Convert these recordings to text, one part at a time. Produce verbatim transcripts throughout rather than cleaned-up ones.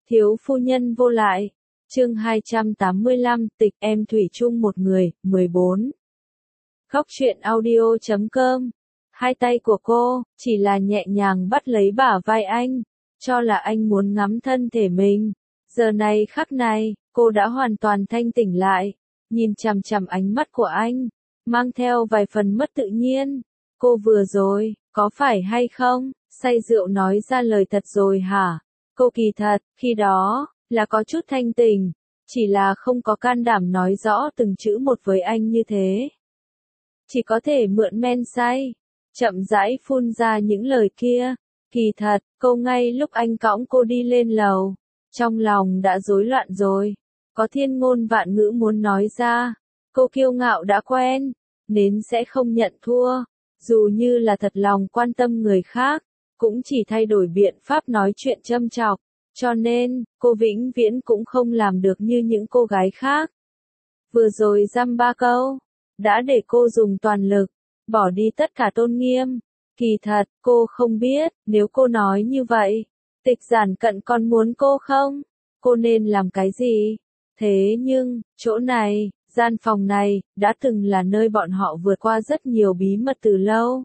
Thiếu phu nhân vô lại. Chương hai trăm tám mươi lăm, tịch em thủy chung một người, mười bốn. Góc truyện audio chấm com. Hai tay của cô chỉ là nhẹ nhàng bắt lấy bả vai anh, cho là anh muốn ngắm thân thể mình. Giờ này khắc này, cô đã hoàn toàn thanh tỉnh lại, nhìn chằm chằm ánh mắt của anh, mang theo vài phần mất tự nhiên. Cô vừa rồi, có phải hay không, say rượu nói ra lời thật rồi hả? Cô kỳ thật, khi đó, là có chút thanh tỉnh, chỉ là không có can đảm nói rõ từng chữ một với anh như thế. Chỉ có thể mượn men say, chậm rãi phun ra những lời kia. Kỳ thật, cô ngay lúc anh cõng cô đi lên lầu, trong lòng đã rối loạn rồi, có thiên ngôn vạn ngữ muốn nói ra. Cô kiêu ngạo đã quen, nên sẽ không nhận thua, dù như là thật lòng quan tâm người khác, cũng chỉ thay đổi biện pháp nói chuyện châm chọc, cho nên, cô vĩnh viễn cũng không làm được như những cô gái khác. Vừa rồi dăm ba câu, đã để cô dùng toàn lực, bỏ đi tất cả tôn nghiêm. Kỳ thật, cô không biết, nếu cô nói như vậy, Tịch Giản Cận còn muốn cô không? Cô nên làm cái gì? Thế nhưng, chỗ này, gian phòng này, đã từng là nơi bọn họ vượt qua rất nhiều bí mật từ lâu.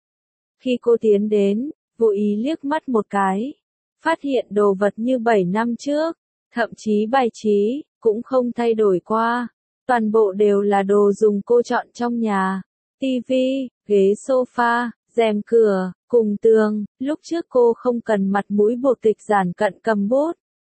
Khi cô tiến đến, vô ý liếc mắt một cái, phát hiện đồ vật như bảy năm trước, thậm chí bài trí, cũng không thay đổi qua. Toàn bộ đều là đồ dùng cô chọn trong nhà. Tivi, ghế sofa, rèm cửa, cùng tường. Lúc trước cô không cần mặt mũi buộc Tịch Giản Cận cầm bút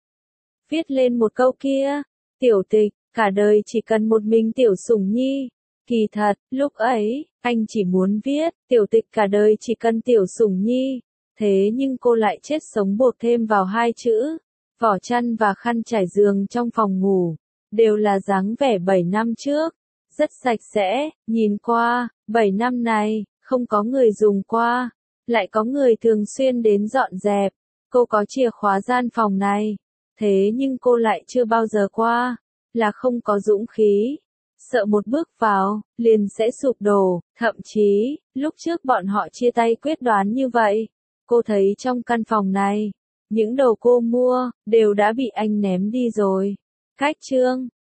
viết lên một câu kia. Tiểu Tịch, cả đời chỉ cần một mình Tiểu Sủng Nhi. Kỳ thật, lúc ấy, anh chỉ muốn viết, Tiểu Tịch cả đời chỉ cần Tiểu Sủng Nhi. Thế nhưng cô lại chết sống buộc thêm vào hai chữ. Vỏ chăn và khăn trải giường trong phòng ngủ, đều là dáng vẻ bảy năm trước. Rất sạch sẽ, nhìn qua, bảy năm này, không có người dùng qua, lại có người thường xuyên đến dọn dẹp. Cô có chìa khóa gian phòng này, thế nhưng cô lại chưa bao giờ qua, là không có dũng khí. Sợ một bước vào, liền sẽ sụp đổ, thậm chí, lúc trước bọn họ chia tay quyết đoán như vậy. Cô thấy trong căn phòng này, những đồ cô mua, đều đã bị anh ném đi rồi. Cách chương